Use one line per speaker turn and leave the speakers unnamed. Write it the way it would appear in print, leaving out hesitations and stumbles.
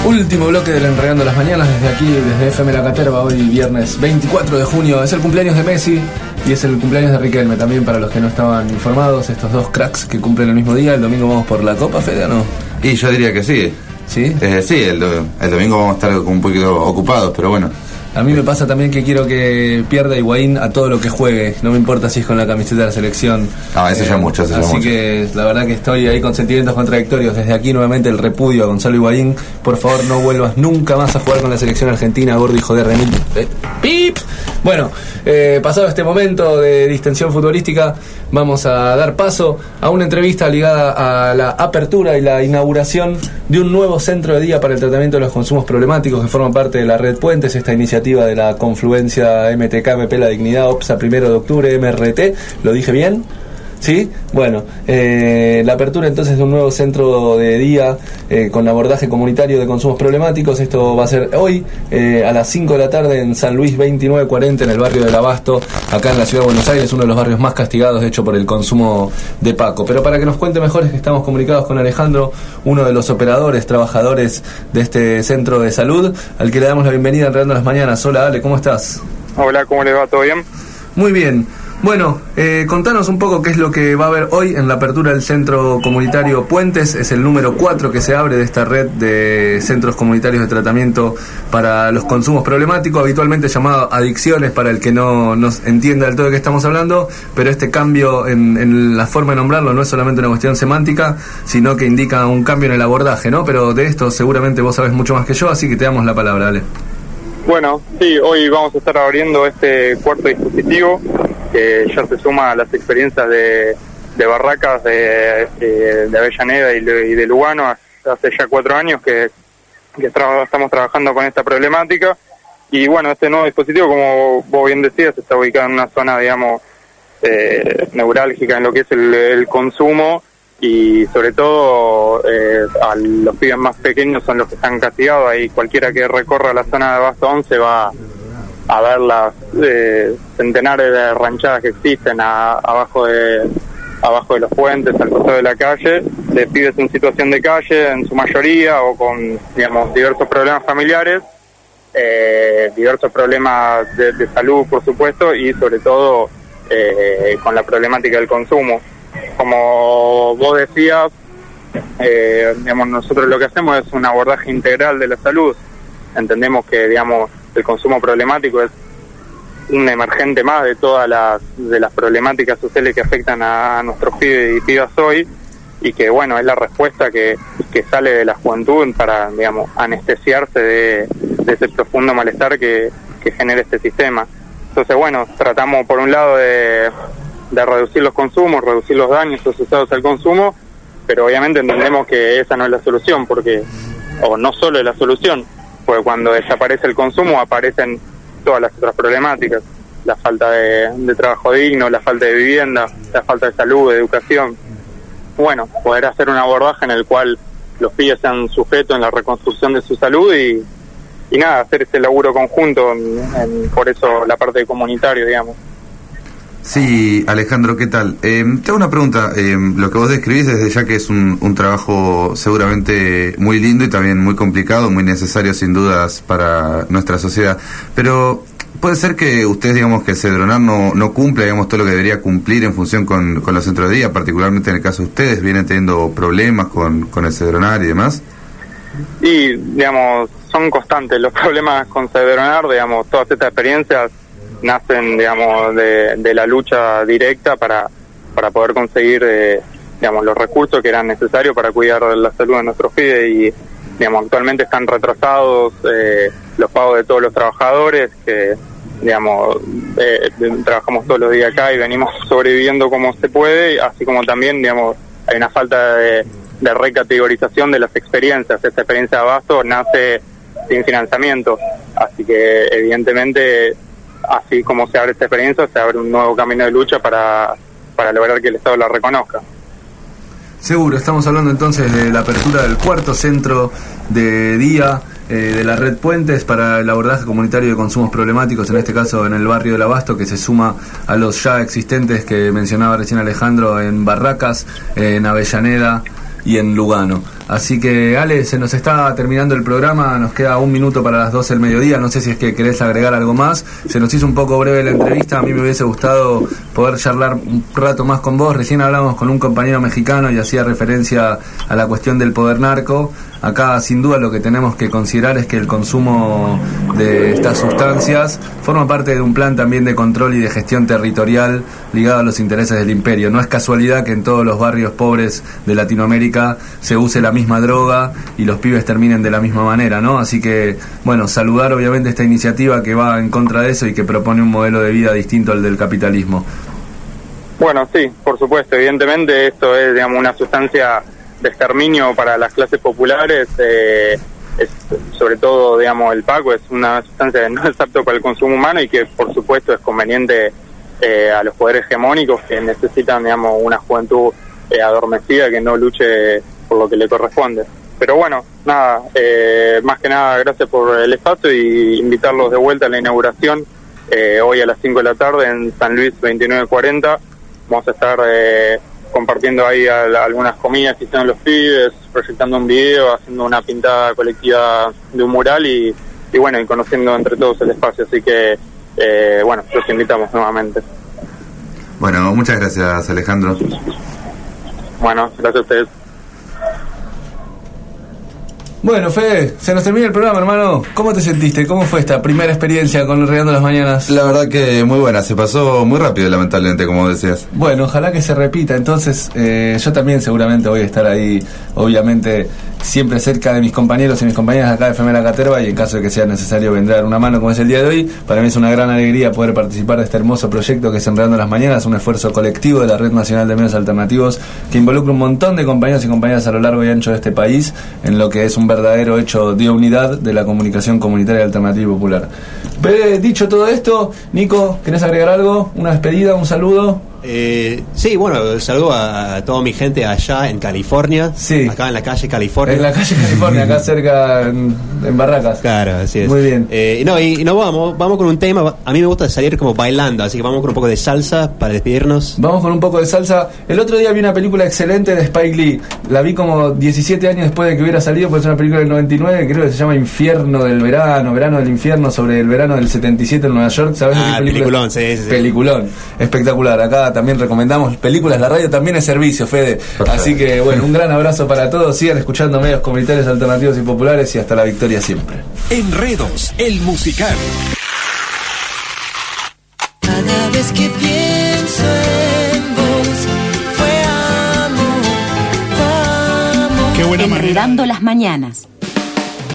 Último bloque del Enredando las Mañanas desde aquí, desde FM La Caterva, hoy viernes 24 de junio. Es el cumpleaños de Messi y es el cumpleaños de Riquelme también, para los que no estaban informados, estos dos cracks que cumplen el mismo día. El domingo vamos por la Copa, Fede, ¿o no?
Y yo diría que sí.
¿Sí?
Sí, el domingo vamos a estar un poquito ocupados, pero bueno.
A mí me pasa también que quiero que pierda Higuaín a todo lo que juegue, no me importa si es con la camiseta de la selección.
Eso ya es mucho, eso
así que la verdad que estoy ahí con sentimientos contradictorios. Desde aquí nuevamente el repudio a Gonzalo Higuaín. Por favor, no vuelvas nunca más a jugar con la selección argentina, gordo hijo de remil. ¡Pip! Bueno, pasado este momento de distensión futbolística, vamos a dar paso a una entrevista ligada a la apertura y la inauguración de un nuevo centro de día para el tratamiento de los consumos problemáticos que forman parte de la Red Puentes, esta iniciativa de la confluencia MTK-MP La Dignidad, OPSA 1 de octubre, MRT. ¿Lo dije bien? ¿Sí? Bueno, la apertura entonces de un nuevo centro de día con abordaje comunitario de consumos problemáticos. Esto va a ser hoy a las 5 de la tarde en San Luis 2940, en el barrio del Abasto, acá en la ciudad de Buenos Aires, uno de los barrios más castigados, de hecho, por el consumo de Paco. Pero para que nos cuente mejor es que estamos comunicados con Alejandro, uno de los operadores, trabajadores de este centro de salud, al que le damos la bienvenida en Enredando las Mañanas. Hola, Ale, ¿cómo estás?
Hola, ¿cómo le va? ¿Todo bien?
Muy bien. Bueno, contanos un poco qué es lo que va a haber hoy en la apertura del Centro Comunitario Puentes. Es el número 4 que se abre de esta red de centros comunitarios de tratamiento para los consumos problemáticos, habitualmente llamado adicciones para el que no nos entienda del todo de qué estamos hablando, pero este cambio en la forma de nombrarlo no es solamente una cuestión semántica, sino que indica un cambio en el abordaje, ¿no? Pero de esto seguramente vos sabés mucho más que yo, así que te damos la palabra, Ale.
Bueno, sí, hoy vamos a estar abriendo este cuarto dispositivo que ya se suma a las experiencias de Barracas, de Avellaneda y de Lugano. Hace ya 4 años que estamos trabajando con esta problemática. Y bueno, este nuevo dispositivo, como vos bien decías, está ubicado en una zona, digamos, neurálgica en lo que es el consumo, y sobre todo a los pibes más pequeños son los que están castigados. Ahí cualquiera que recorra la zona de Abasto 11 va a ver las centenares de ranchadas que existen abajo de los puentes, al costado de la calle, de pibes en situación de calle en su mayoría, o con, digamos, diversos problemas familiares, diversos problemas de salud, por supuesto, y sobre todo con la problemática del consumo. Como vos decías, digamos, nosotros lo que hacemos es un abordaje integral de la salud. Entendemos que, digamos, el consumo problemático es un emergente más de todas las problemáticas sociales que afectan a nuestros pibes y pibas hoy, y que, bueno, es la respuesta que sale de la juventud para, digamos, anestesiarse de ese profundo malestar que genera este sistema. Entonces, bueno, tratamos por un lado de reducir los consumos, reducir los daños asociados al consumo, pero obviamente entendemos que esa no es la solución, o no solo es la solución, porque cuando desaparece el consumo aparecen todas las otras problemáticas: la falta de trabajo digno, la falta de vivienda, la falta de salud, de educación. Bueno, poder hacer un abordaje en el cual los pibes sean sujetos en la reconstrucción de su salud y nada, hacer ese laburo conjunto, por eso la parte de comunitario, digamos.
Sí, Alejandro, ¿qué tal? Te hago una pregunta. Lo que vos describís desde ya que es un trabajo seguramente muy lindo y también muy complicado, muy necesario sin dudas para nuestra sociedad, pero puede ser que ustedes, digamos, que el Cedronar no cumple, digamos, todo lo que debería cumplir en función con los centros de día, particularmente en el caso de ustedes, vienen teniendo problemas con el Cedronar y demás.
Y, digamos, son constantes los problemas con Cedronar, digamos, todas estas experiencias nacen, digamos, de la lucha directa para poder conseguir, digamos, los recursos que eran necesarios para cuidar la salud de nuestros pibes. Y, digamos, actualmente están retrasados los pagos de todos los trabajadores que, digamos, trabajamos todos los días acá y venimos sobreviviendo como se puede, así como también, digamos, hay una falta de recategorización de las experiencias. Esta experiencia de Abasto nace sin financiamiento, así que evidentemente, así como se abre esta experiencia, se abre un nuevo camino de lucha para lograr que el Estado la reconozca.
Seguro, estamos hablando entonces de la apertura del cuarto centro de día de la Red Puentes para el abordaje comunitario de consumos problemáticos, en este caso en el barrio del Abasto, que se suma a los ya existentes que mencionaba recién Alejandro en Barracas, en Avellaneda y en Lugano. Así que, Ale, se nos está terminando el programa, nos queda 1 minuto para las 12 del mediodía, no sé si es que querés agregar algo más. Se nos hizo un poco breve la entrevista, a mí me hubiese gustado poder charlar un rato más con vos. Recién hablamos con un compañero mexicano y hacía referencia a la cuestión del poder narco. Acá sin duda lo que tenemos que considerar es que el consumo de estas sustancias forma parte de un plan también de control y de gestión territorial ligado a los intereses del imperio. No es casualidad que en todos los barrios pobres de Latinoamérica se use la misma droga y los pibes terminen de la misma manera, ¿no? Así que, bueno, saludar obviamente esta iniciativa que va en contra de eso y que propone un modelo de vida distinto al del capitalismo.
Bueno, sí, por supuesto, evidentemente esto es, digamos, una sustancia de exterminio para las clases populares, es, sobre todo, digamos, el Paco es una sustancia que no es apto para el consumo humano y que, por supuesto, es conveniente a los poderes hegemónicos que necesitan, digamos, una juventud adormecida que no luche por lo que le corresponde. Pero bueno, nada, más que nada, gracias por el espacio y invitarlos de vuelta a la inauguración hoy a las 5 de la tarde en San Luis 2940. Vamos a estar compartiendo ahí algunas comidas que hicieron los pibes, proyectando un video, haciendo una pintada colectiva de un mural y bueno, y conociendo entre todos el espacio, así que bueno, los invitamos nuevamente.
Bueno, muchas gracias, Alejandro.
Bueno, gracias a ustedes.
Bueno, Fede, se nos termina el programa, hermano. ¿Cómo te sentiste? ¿Cómo fue esta primera experiencia con Regando las Mañanas?
La verdad que muy buena, se pasó muy rápido, lamentablemente, como decías.
Bueno, ojalá que se repita. Entonces, yo también seguramente voy a estar ahí, obviamente, siempre cerca de mis compañeros y mis compañeras acá de Efemera Caterva, y en caso de que sea necesario vendrá una mano como es el día de hoy. Para mí es una gran alegría poder participar de este hermoso proyecto que es Enredando las Mañanas, un esfuerzo colectivo de la Red Nacional de Medios Alternativos que involucra un montón de compañeros y compañeras a lo largo y ancho de este país en lo que es un verdadero hecho de unidad de la comunicación comunitaria alternativa y popular. Dicho todo esto, Nico, ¿querés agregar algo? ¿Una despedida? ¿Un saludo?
Sí, bueno, saludo a toda mi gente allá en California,
sí.
Acá en la calle California.
En la calle California, acá cerca en Barracas.
Claro, así es.
Muy bien.
Y nos vamos con un tema. A mí me gusta salir como bailando, así que vamos con un poco de salsa para despedirnos.
Vamos con un poco de salsa. El otro día vi una película excelente de Spike Lee. La vi como 17 años después de que hubiera salido, pues es una película del 99, creo que se llama Infierno del Verano, Verano del Infierno, sobre el verano del 77 en Nueva York. ¿Sabes qué película?
Peliculón, sí.
Peliculón, espectacular. Acá también recomendamos películas, la radio también es servicio, Fede. Perfecto. Así que bueno, un gran abrazo para todos, sigan escuchando medios comunitarios alternativos y populares y hasta la victoria siempre.
Enredos, el musical.
Cada vez que pienso en vos fue amor.
Qué buena manera.
Enredando las mañanas.